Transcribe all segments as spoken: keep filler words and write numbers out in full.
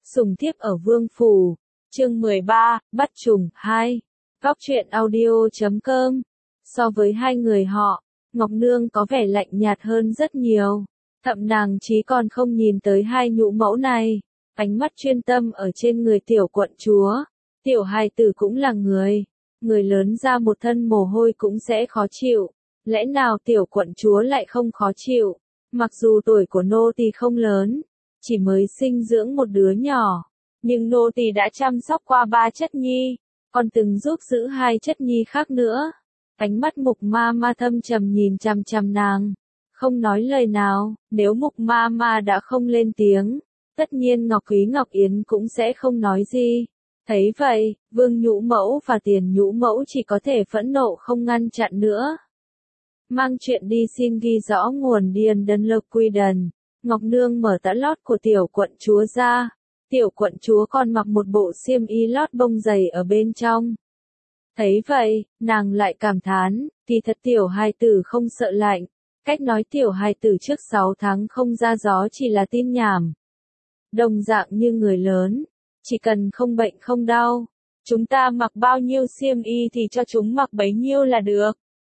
Sùng thiếp ở Vương Phủ, chương mười ba, Bắt Trùng hai, Góc truyện audio chấm com. So với hai người họ, Ngọc Nương có vẻ lạnh nhạt hơn rất nhiều. Thậm nàng chí còn không nhìn tới hai nhũ mẫu này, ánh mắt chuyên tâm ở trên người tiểu quận chúa. Tiểu hài tử cũng là người, người lớn ra một thân mồ hôi cũng sẽ khó chịu. Lẽ nào tiểu quận chúa lại không khó chịu? Mặc dù tuổi của nô tỳ không lớn, chỉ mới sinh dưỡng một đứa nhỏ, nhưng nô tỳ đã chăm sóc qua ba chất nhi, còn từng giúp giữ hai chất nhi khác nữa. Ánh mắt Mục Ma Ma thâm trầm nhìn chằm chằm nàng, không nói lời nào. Nếu Mục Ma Ma đã không lên tiếng, tất nhiên Ngọc Quý Ngọc Yến cũng sẽ không nói gì. Thấy vậy, Vương Nhũ Mẫu và Tiền Nhũ Mẫu chỉ có thể phẫn nộ không ngăn chặn nữa. Mang chuyện đi xin ghi rõ nguồn điền đơn lực quy đần. Ngọc Nương mở tã lót của tiểu quận chúa ra. Tiểu quận chúa còn mặc một bộ xiêm y lót bông dày ở bên trong. Thấy vậy, nàng lại cảm thán, kỳ thật tiểu hài tử không sợ lạnh. Cách nói tiểu hài tử trước sáu tháng không ra gió chỉ là tin nhảm. Đồng dạng như người lớn, chỉ cần không bệnh không đau, chúng ta mặc bao nhiêu xiêm y thì cho chúng mặc bấy nhiêu là được.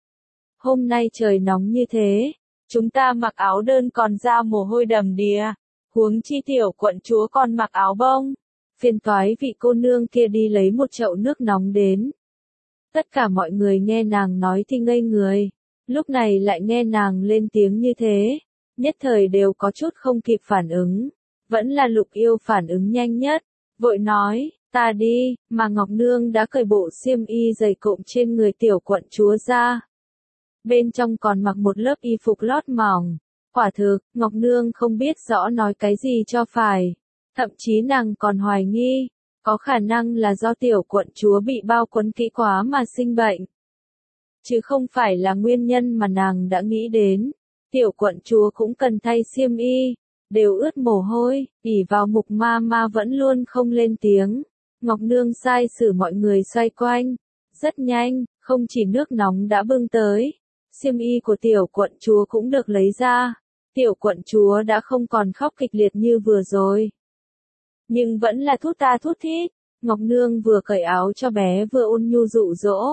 Hôm nay trời nóng như thế, chúng ta mặc áo đơn còn ra mồ hôi đầm đìa, huống chi tiểu quận chúa còn mặc áo bông. Phiền toái vị cô nương kia đi lấy một chậu nước nóng đến. Tất cả mọi người nghe nàng nói thì ngây người, lúc này lại nghe nàng lên tiếng như thế, nhất thời đều có chút không kịp phản ứng. Vẫn là Lục Yêu phản ứng nhanh nhất, vội nói, ta đi, mà Ngọc Nương đã cởi bộ xiêm y dày cộm trên người tiểu quận chúa ra. Bên trong còn mặc một lớp y phục lót mỏng. Quả thực, Ngọc Nương không biết rõ nói cái gì cho phải. Thậm chí nàng còn hoài nghi, có khả năng là do tiểu quận chúa bị bao quấn kỹ quá mà sinh bệnh. Chứ không phải là nguyên nhân mà nàng đã nghĩ đến. Tiểu quận chúa cũng cần thay xiêm y, đều ướt mồ hôi, ỉ vào Mục Ma Ma vẫn luôn không lên tiếng. Ngọc Nương sai xử mọi người xoay quanh. Rất nhanh, không chỉ nước nóng đã bưng tới, xiêm y của tiểu quận chúa cũng được lấy ra. Tiểu quận chúa đã không còn khóc kịch liệt như vừa rồi, nhưng vẫn là thút ta thút thít. Ngọc Nương vừa cởi áo cho bé vừa ôn nhu dụ dỗ,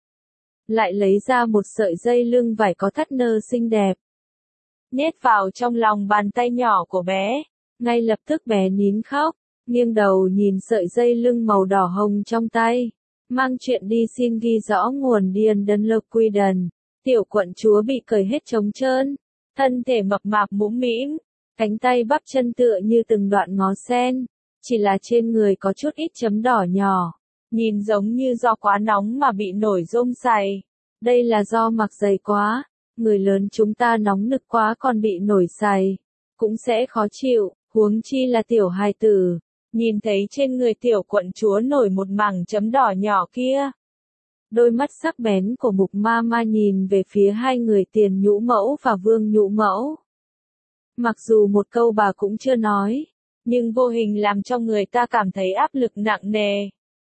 lại lấy ra một sợi dây lưng vải có thắt nơ xinh đẹp, nhét vào trong lòng bàn tay nhỏ của bé. Ngay lập tức bé nín khóc, nghiêng đầu nhìn sợi dây lưng màu đỏ hồng trong tay. Mang chuyện đi xin ghi rõ nguồn điền đơn lực quy đần. Tiểu quận chúa bị cởi hết trống trơn, thân thể mập mạp mũm mĩm, cánh tay bắp chân tựa như từng đoạn ngó sen, chỉ là trên người có chút ít chấm đỏ nhỏ, nhìn giống như do quá nóng mà bị nổi rôm sày. Đây là do mặc dày quá, người lớn chúng ta nóng nực quá còn bị nổi sày, cũng sẽ khó chịu, huống chi là tiểu hài tử. Nhìn thấy trên người tiểu quận chúa nổi một mảng chấm đỏ nhỏ kia, đôi mắt sắc bén của Mục Ma Ma nhìn về phía hai người Tiền Nhũ Mẫu và Vương Nhũ Mẫu. Mặc dù một câu bà cũng chưa nói, nhưng vô hình làm cho người ta cảm thấy áp lực nặng nề.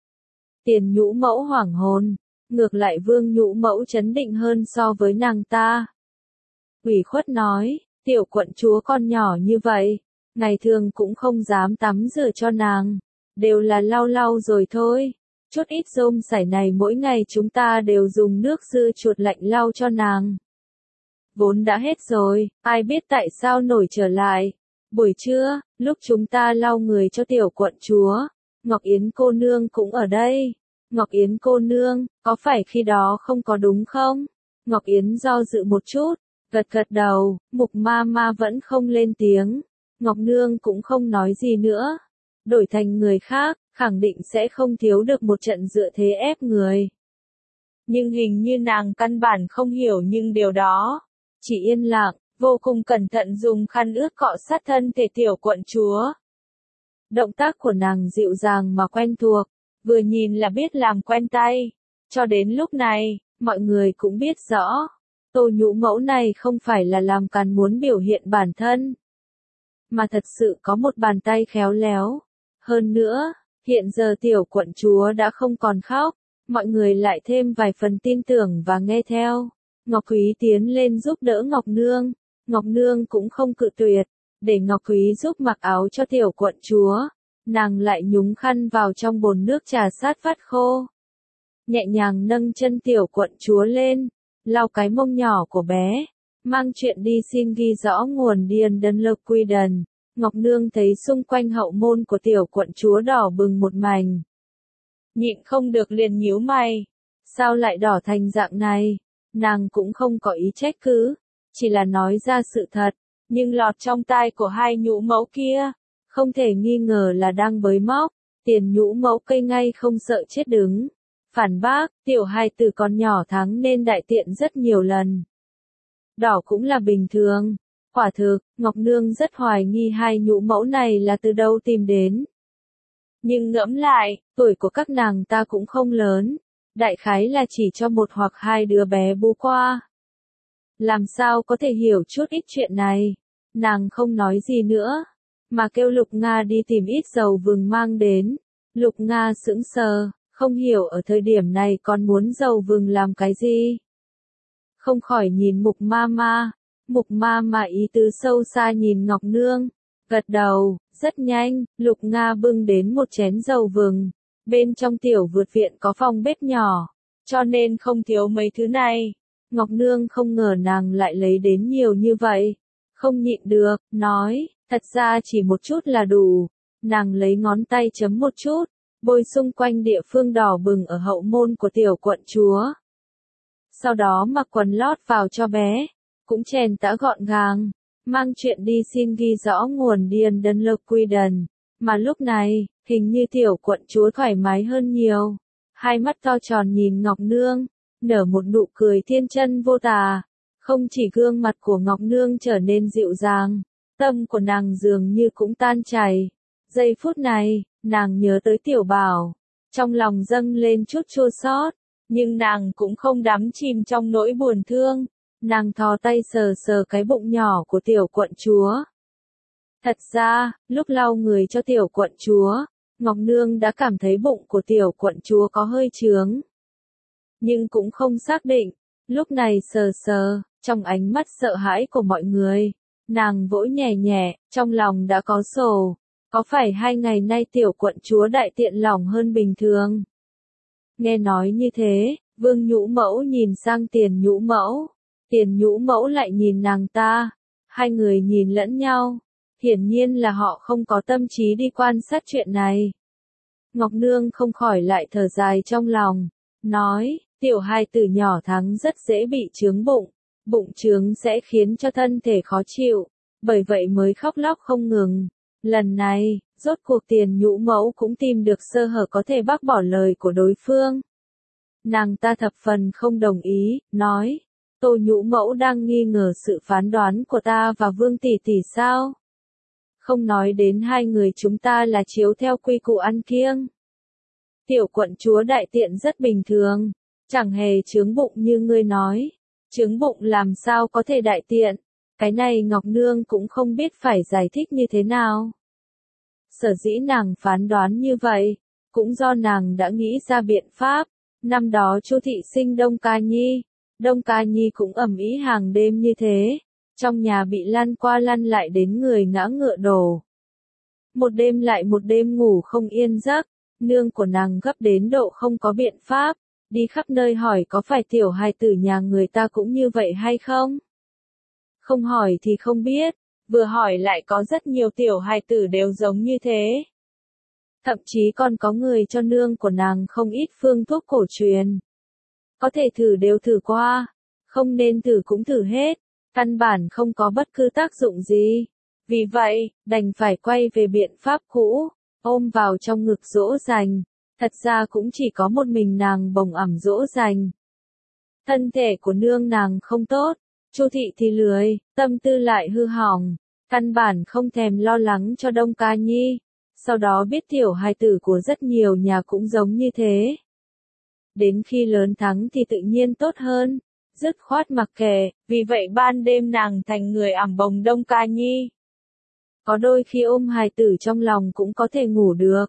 Tiền Nhũ Mẫu hoảng hồn, ngược lại Vương Nhũ Mẫu trấn định hơn so với nàng ta. Ủy khuất nói, tiểu quận chúa con nhỏ như vậy, ngày thường cũng không dám tắm rửa cho nàng, đều là lau lau rồi thôi. Chút ít rôm sảy này mỗi ngày chúng ta đều dùng nước dưa chuột lạnh lau cho nàng. Vốn đã hết rồi, ai biết tại sao nổi trở lại. Buổi trưa, lúc chúng ta lau người cho tiểu quận chúa, Ngọc Yến cô nương cũng ở đây. Ngọc Yến cô nương, có phải khi đó không có đúng không? Ngọc Yến do dự một chút, gật gật đầu. Mục Ma Ma vẫn không lên tiếng. Ngọc Nương cũng không nói gì nữa. Đổi thành người khác, khẳng định sẽ không thiếu được một trận dựa thế ép người. Nhưng hình như nàng căn bản không hiểu những điều đó. Chỉ yên lặng, vô cùng cẩn thận dùng khăn ướt cọ sát thân thể tiểu quận chúa. Động tác của nàng dịu dàng mà quen thuộc, vừa nhìn là biết làm quen tay. Cho đến lúc này, mọi người cũng biết rõ, Tô Nhũ Mẫu này không phải là làm càn muốn biểu hiện bản thân, mà thật sự có một bàn tay khéo léo. Hơn nữa, hiện giờ tiểu quận chúa đã không còn khóc, mọi người lại thêm vài phần tin tưởng và nghe theo. Ngọc Quý tiến lên giúp đỡ Ngọc Nương, Ngọc Nương cũng không cự tuyệt, để Ngọc Quý giúp mặc áo cho tiểu quận chúa. nàng lại nhúng khăn vào trong bồn nước trà sát vắt khô. Nhẹ nhàng nâng chân tiểu quận chúa lên, lau cái mông nhỏ của bé, mang chuyện đi xin ghi rõ nguồn điền đơn lực quy đần. Ngọc Nương thấy xung quanh hậu môn của tiểu quận chúa đỏ bừng một mảnh. Nhịn không được liền nhíu mày. Sao lại đỏ thành dạng này? Nàng cũng không có ý trách cứ, chỉ là nói ra sự thật, nhưng lọt trong tai của hai nhũ mẫu kia, không thể nghi ngờ là đang bới móc. Tiền nhũ mẫu cây ngay không sợ chết đứng. Phản bác, tiểu hai tử con nhỏ thắng nên đại tiện rất nhiều lần. Đỏ cũng là bình thường. Quả thực, Ngọc Nương rất hoài nghi hai nhũ mẫu này là từ đâu tìm đến. Nhưng ngẫm lại, tuổi của các nàng ta cũng không lớn, đại khái là chỉ cho một hoặc hai đứa bé bú qua. Làm sao có thể hiểu chút ít chuyện này, nàng không nói gì nữa, mà kêu Lục Nga đi tìm ít dầu vừng mang đến. Lục Nga sững sờ, không hiểu ở thời điểm này còn muốn dầu vừng làm cái gì. Không khỏi nhìn Mục Ma Ma. Mục Ma Ma ý tứ sâu xa nhìn Ngọc Nương, gật đầu. Rất nhanh, Lục Nga bưng đến một chén dầu vừng. Bên trong tiểu vượt viện có phòng bếp nhỏ, cho nên không thiếu mấy thứ này. Ngọc Nương không ngờ nàng lại lấy đến nhiều như vậy. Không nhịn được, nói, thật ra chỉ một chút là đủ. Nàng lấy ngón tay chấm một chút, bôi xung quanh địa phương đỏ bừng ở hậu môn của tiểu quận chúa. Sau đó mặc quần lót vào cho bé, cũng chèn tã gọn gàng, mang chuyện đi xin ghi rõ nguồn điền đơn lực quy đần. Mà lúc này, hình như tiểu quận chúa thoải mái hơn nhiều. Hai mắt to tròn nhìn Ngọc Nương, nở một nụ cười thiên chân vô tà. Không chỉ gương mặt của Ngọc Nương trở nên dịu dàng, tâm của nàng dường như cũng tan chảy. Giây phút này, nàng nhớ tới tiểu bảo, trong lòng dâng lên chút chua xót, nhưng nàng cũng không đắm chìm trong nỗi buồn thương. Nàng thò tay sờ sờ cái bụng nhỏ của tiểu quận chúa. Thật ra, lúc lau người cho tiểu quận chúa, Ngọc Nương đã cảm thấy bụng của tiểu quận chúa có hơi trướng. Nhưng cũng không xác định, lúc này sờ sờ, trong ánh mắt sợ hãi của mọi người, nàng vỗ nhẹ nhẹ, trong lòng đã có sổ. Có phải hai ngày nay tiểu quận chúa đại tiện lỏng hơn bình thường? Nghe nói như thế, Vương Nhũ Mẫu nhìn sang Tiền Nhũ Mẫu. Tiền Nhũ Mẫu lại nhìn nàng ta. Hai người nhìn lẫn nhau. Hiển nhiên là họ không có tâm trí đi quan sát chuyện này. Ngọc Nương không khỏi lại thở dài trong lòng. Nói, tiểu hai tử nhỏ thắng rất dễ bị chướng bụng. Bụng chướng sẽ khiến cho thân thể khó chịu. Bởi vậy mới khóc lóc không ngừng. Lần này, rốt cuộc Tiền Nhũ Mẫu cũng tìm được sơ hở có thể bác bỏ lời của đối phương. Nàng ta thập phần không đồng ý, nói, Tô Nhũ Mẫu đang nghi ngờ sự phán đoán của ta và Vương tỷ tỷ sao? Không nói đến hai người chúng ta là chiếu theo quy củ ăn kiêng. Tiểu quận chúa đại tiện rất bình thường, chẳng hề chướng bụng như ngươi nói. Chướng bụng làm sao có thể đại tiện? Cái này Ngọc Nương cũng không biết phải giải thích như thế nào. Sở dĩ nàng phán đoán như vậy, cũng do nàng đã nghĩ ra biện pháp. Năm đó Chu thị sinh Đông Ca Nhi, Đông Ca Nhi cũng ầm ĩ hàng đêm như thế, trong nhà bị lăn qua lăn lại đến người ngã ngựa đổ. Một đêm lại một đêm ngủ không yên giấc, nương của nàng gấp đến độ không có biện pháp, đi khắp nơi hỏi có phải tiểu hài tử nhà người ta cũng như vậy hay không? Không hỏi thì không biết, vừa hỏi lại có rất nhiều tiểu hài tử đều giống như thế. Thậm chí còn có người cho nương của nàng không ít phương thuốc cổ truyền. Có thể thử đều thử qua, không nên thử cũng thử hết, căn bản không có bất cứ tác dụng gì. Vì vậy, đành phải quay về biện pháp cũ, ôm vào trong ngực dỗ dành. Thật ra cũng chỉ có một mình nàng bồng ẵm dỗ dành. Thân thể của nương nàng không tốt, Chu thị thì lười, tâm tư lại hư hỏng, căn bản không thèm lo lắng cho Đông Ca Nhi. Sau đó biết tiểu hài tử của rất nhiều nhà cũng giống như thế. Đến khi lớn thắng thì tự nhiên tốt hơn, dứt khoát mặc kệ, vì vậy ban đêm nàng thành người ẵm bồng Đông Ca Nhi. Có đôi khi ôm hài tử trong lòng cũng có thể ngủ được.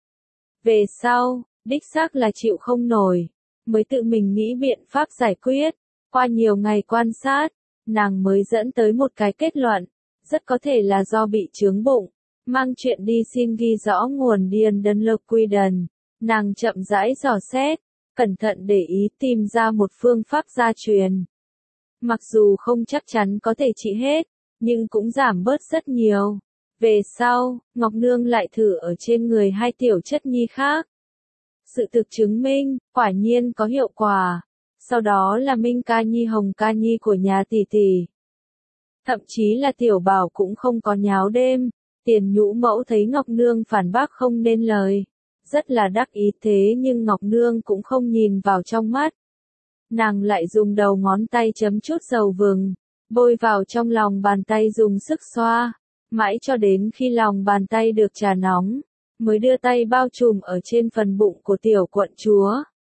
Về sau, đích xác là chịu không nổi, mới tự mình nghĩ biện pháp giải quyết. Qua nhiều ngày quan sát, nàng mới dẫn tới một cái kết luận, rất có thể là do bị chướng bụng. Mang chuyện đi xin ghi rõ nguồn điền đơn lực quy đần. Nàng chậm rãi dò xét, cẩn thận để ý tìm ra một phương pháp gia truyền. Mặc dù không chắc chắn có thể trị hết, nhưng cũng giảm bớt rất nhiều. Về sau, Ngọc Nương lại thử ở trên người hai tiểu chất nhi khác. Sự thực chứng minh, quả nhiên có hiệu quả. Sau đó là Minh Ca Nhi Hồng Ca Nhi của nhà tỷ tỷ. Thậm chí là tiểu bảo cũng không có nháo đêm. Tiền Nhũ Mẫu thấy Ngọc Nương phản bác không nên lời. Rất là đắc ý thế nhưng Ngọc Nương cũng không nhìn vào trong mắt. Nàng lại dùng đầu ngón tay chấm chút dầu vừng, bôi vào trong lòng bàn tay dùng sức xoa, mãi cho đến khi lòng bàn tay được trà nóng, mới đưa tay bao trùm ở trên phần bụng của tiểu quận chúa.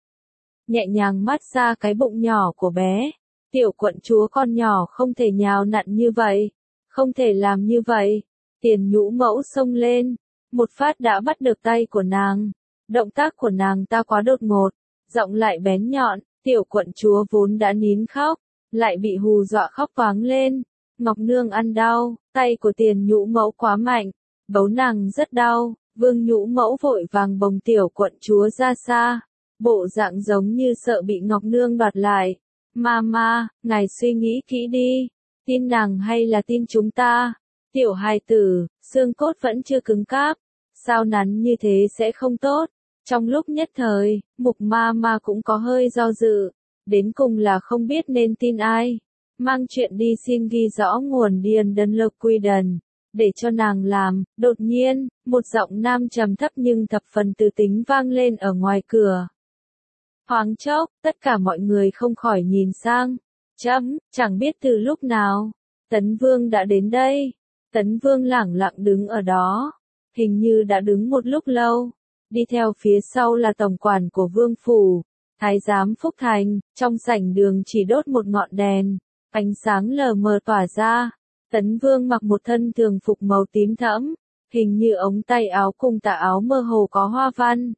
Nhẹ nhàng mát xa cái bụng nhỏ của bé, tiểu quận chúa con nhỏ không thể nhào nặn như vậy, không thể làm như vậy. Tiền Nhũ Mẫu xông lên, một phát đã bắt được tay của nàng. Động tác của nàng ta quá đột ngột, giọng lại bén nhọn, tiểu quận chúa vốn đã nín khóc, lại bị hù dọa khóc toáng lên. Ngọc Nương ăn đau, tay của Tiền Nhũ Mẫu quá mạnh, bấu nàng rất đau. Vương Nhũ Mẫu vội vàng bồng tiểu quận chúa ra xa, bộ dạng giống như sợ bị Ngọc Nương đoạt lại. Mama, ngài suy nghĩ kỹ đi, tin nàng hay là tin chúng ta? Tiểu hài tử, xương cốt vẫn chưa cứng cáp, sao nắn như thế sẽ không tốt. Trong lúc nhất thời, Mục Mama cũng có hơi do dự, đến cùng là không biết nên tin ai. Mang chuyện đi xin ghi rõ nguồn điền đơn lực quy đần, để cho nàng làm. Đột nhiên, một giọng nam trầm thấp nhưng thập phần từ tính vang lên ở ngoài cửa. Thoáng chốc, tất cả mọi người không khỏi nhìn sang. Chấm, chẳng biết từ lúc nào, Tấn Vương đã đến đây. Tấn Vương lẳng lặng đứng ở đó, hình như đã đứng một lúc lâu. Đi theo phía sau là tổng quản của vương phủ, thái giám Phúc Thành. Trong sảnh đường chỉ đốt một ngọn đèn, ánh sáng lờ mờ tỏa ra. Tấn Vương mặc một thân thường phục màu tím thẫm, hình như ống tay áo cùng tà áo mơ hồ có hoa văn.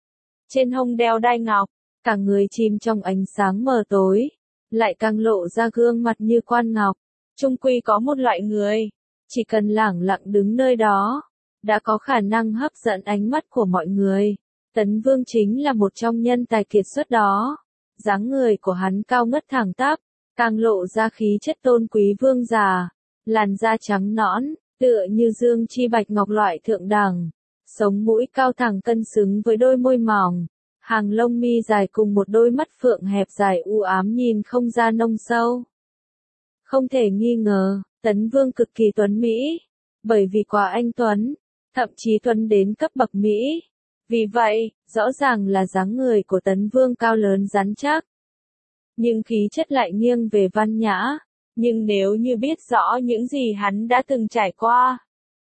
Trên hông đeo đai ngọc, cả người chìm trong ánh sáng mờ tối, lại càng lộ ra gương mặt như quan ngọc. Chung quy có một loại người, chỉ cần lẳng lặng đứng nơi đó, đã có khả năng hấp dẫn ánh mắt của mọi người. Tấn Vương chính là một trong nhân tài kiệt xuất đó. Dáng người của hắn cao ngất thẳng tắp, càng lộ ra khí chất tôn quý vương giả. Làn da trắng nõn, tựa như dương chi bạch ngọc loại thượng đẳng. Sống mũi cao thẳng cân xứng với đôi môi mỏng. Hàng lông mi dài cùng một đôi mắt phượng hẹp dài u ám nhìn không ra nông sâu. Không thể nghi ngờ, Tấn Vương cực kỳ tuấn mỹ. Bởi vì quá anh tuấn, thậm chí tuấn đến cấp bậc mỹ. Vì vậy, rõ ràng là dáng người của Tấn Vương cao lớn rắn chắc. Nhưng khí chất lại nghiêng về văn nhã. Nhưng nếu như biết rõ những gì hắn đã từng trải qua,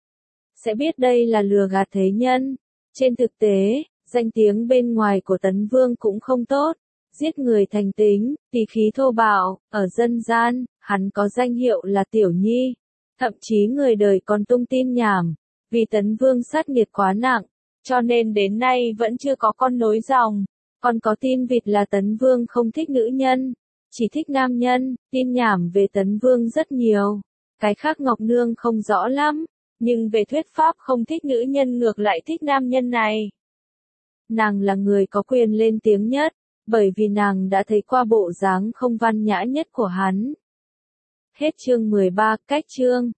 sẽ biết đây là lừa gạt thế nhân. Trên thực tế, danh tiếng bên ngoài của Tấn Vương cũng không tốt. Giết người thành tính, tỉ khí thô bạo, ở dân gian, hắn có danh hiệu là Tiểu Nhi. Thậm chí người đời còn tung tin nhảm, vì Tấn Vương sát nghiệt quá nặng, cho nên đến nay vẫn chưa có con nối dòng. Còn có tin vịt là Tấn Vương không thích nữ nhân, chỉ thích nam nhân. Tin nhảm về Tấn Vương rất nhiều. Cái khác Ngọc Nương không rõ lắm, nhưng về thuyết pháp không thích nữ nhân ngược lại thích nam nhân này. Nàng là người có quyền lên tiếng nhất, bởi vì nàng đã thấy qua bộ dáng không văn nhã nhất của hắn. Hết chương mười ba, cách chương.